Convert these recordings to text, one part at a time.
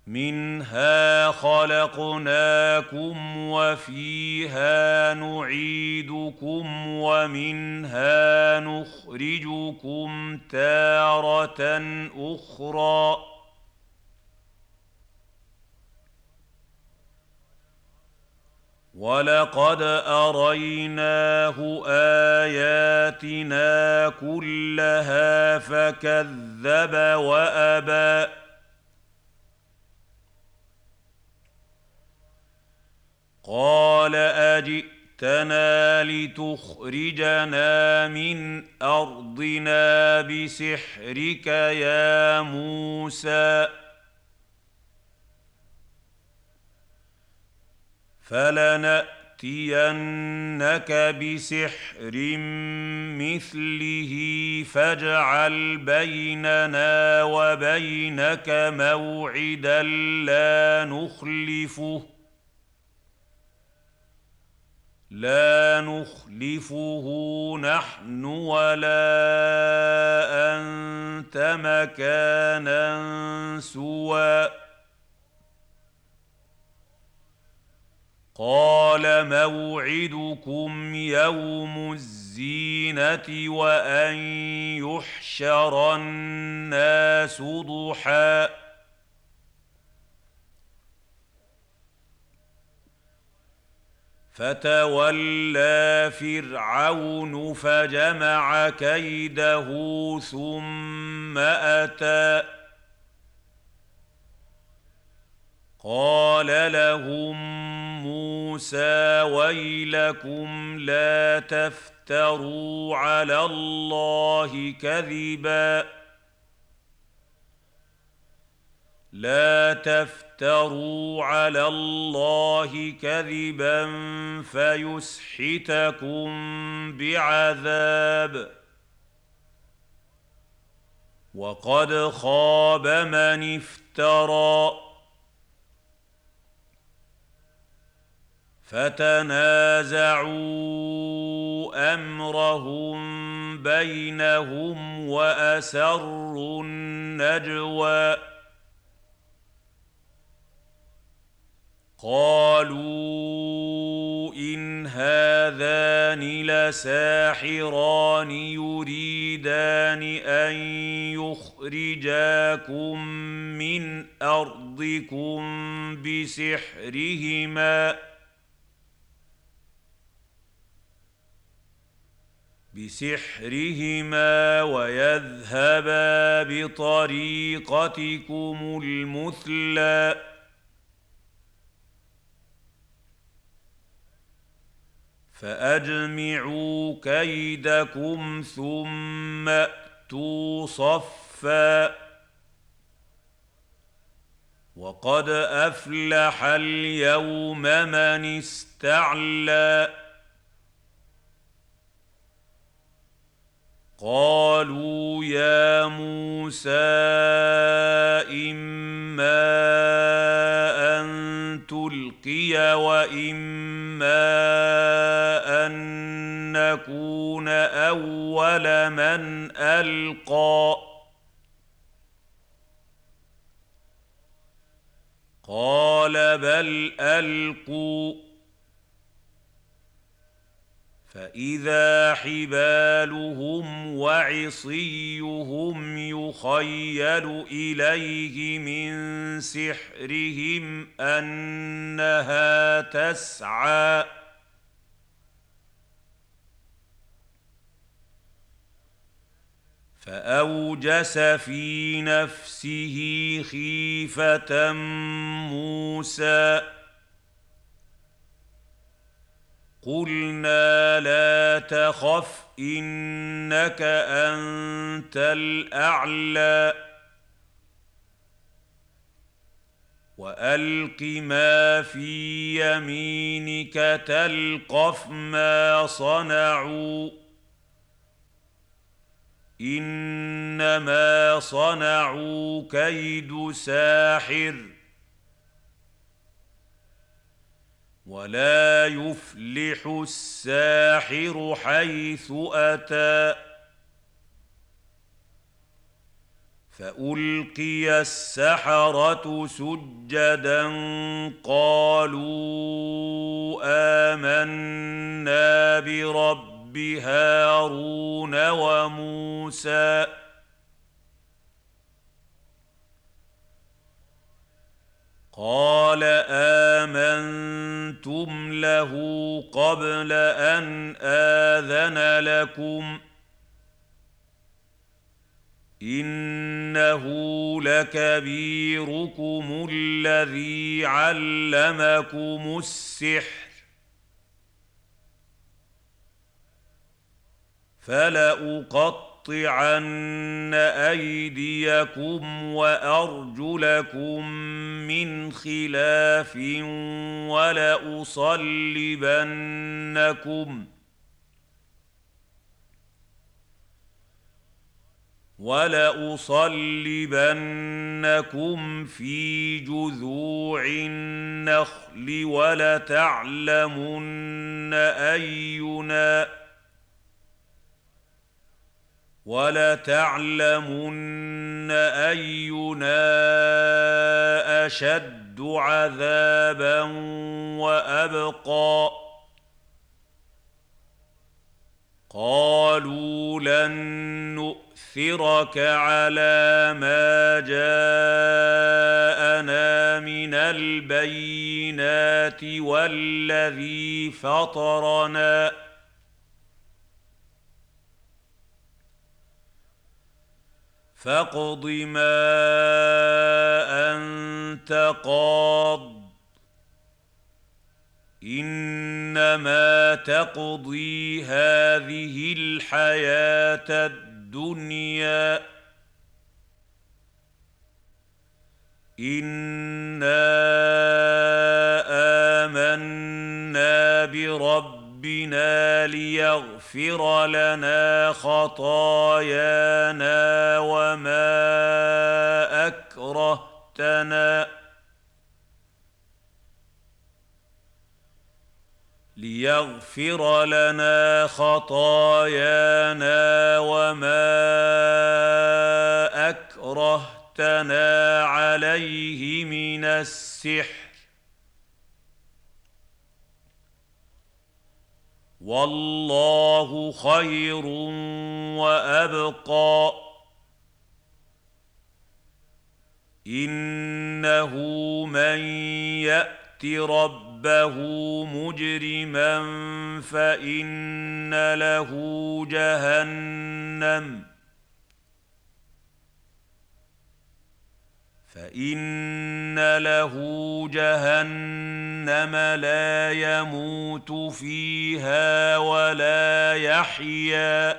منها خلقناكم وفيها نعيدكم ومنها نخرجكم تارة أخرى ولقد أريناه آياتنا كلها فكذب وأبى قال أجئتنا لتخرجنا من أرضنا بسحرك يا موسى فلنأتينك بسحر مثله فاجعل بيننا وبينك موعدا لا نخلفه نحن ولا أنت مكانا سوى قال موعدكم يوم الزينة وأن يحشر الناس ضحى فتولى فرعون فجمع كيده ثم أتى قال لهم موسى ويلكم لا تفتروا على الله كذبا فيسحتكم بعذاب وقد خاب من افترى فتنازعوا أمرهم بينهم وأسروا النجوى قالوا إن هذان لساحران يريدان أن يخرجاكم من أرضكم بسحرهما ويذهبا بطريقتكم المثلى فأجمعوا كيدكم ثم أتوا صفا وقد أفلح اليوم من استعلى قالوا يا موسى إما أن تلقي وإما أن نكون أول من ألقى قال بل ألقوا فإذا حبالهم وعصيهم يخيل إليه من سحرهم أنها تسعى فأوجس في نفسه خيفة موسى قلنا لا تخف إنك أنت الأعلى وألق ما في يمينك تلقف ما صنعوا إنما صنعوا كيد ساحر ولا يفلح الساحر حيث أتى فألقي السحرة سجدا قالوا آمنا برب هارون وموسى قال آمنتم له قبل أن آذن لكم إنه لكبيركم الذي علمكم السحر فلأقطعن أيديكم وأرجلكم من خلاف ولأصلبنكم في جذوع النخل ولتعلمن أينا أشد عذابا وأبقى قالوا لن نؤثرك على ما جاءنا من البينات والذي فطرنا فاقض ما أنت قاض إنما تقضي هذه الحياة الدنيا إنا آمنا بربنا ليغفر لنا خطايانا وما أكرهتنا عليه من السحر والله خير وأبقى إنه من يأت ربه مجرما فإن له جهنم لا يموت فيها ولا يحيا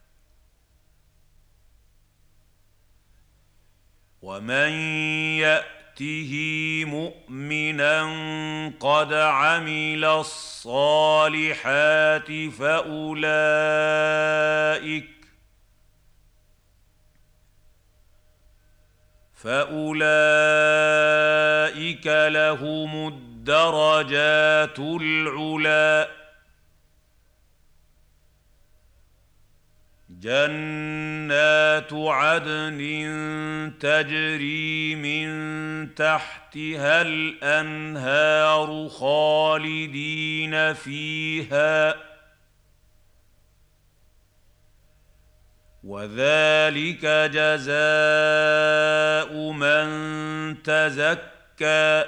ومن يأته مؤمنا قد عمل الصالحات فأولئك لهم الدرجات العلى جنات عدن تجري من تحتها الأنهار خالدين فيها وذلك جزاء من تزكى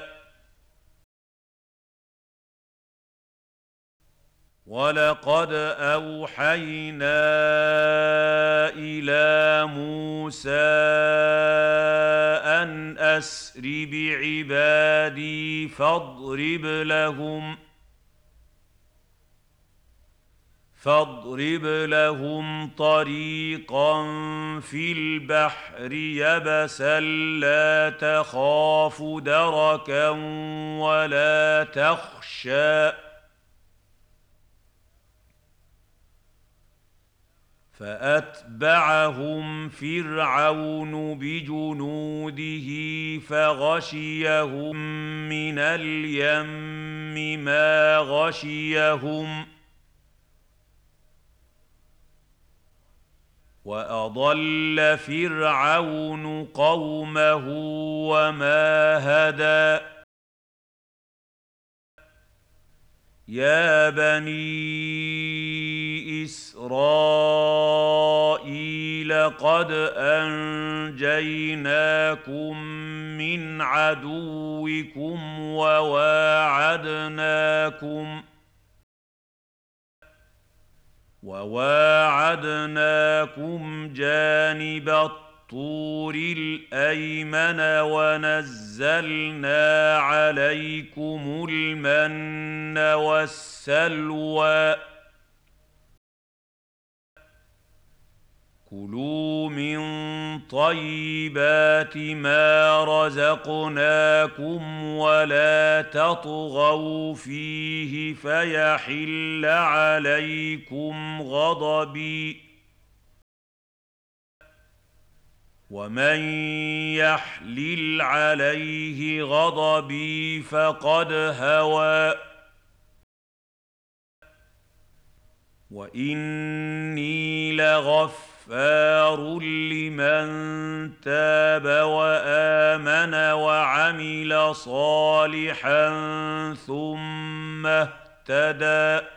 ولقد أوحينا إلى موسى أن أسر بعبادي فاضرب لهم طريقا في البحر يبسا لا تخاف دركا ولا تخشى فأتبعهم فرعون بجنوده فغشيهم من اليم ما غشيهم وأضل فرعون قومه وما هدى يا بني إسرائيل قد أنجيناكم من عدوكم وواعدناكم جانب الطور الأيمن ونزلنا عليكم المن والسلوى كلوا من طيبات ما رزقناكم ولا تطغوا فيه فيحل عليكم غضبي ومن يحلل عليه غضبي فقد هوى وإني لغفار لمن تاب وآمن وعمل صالحا ثم اهتدى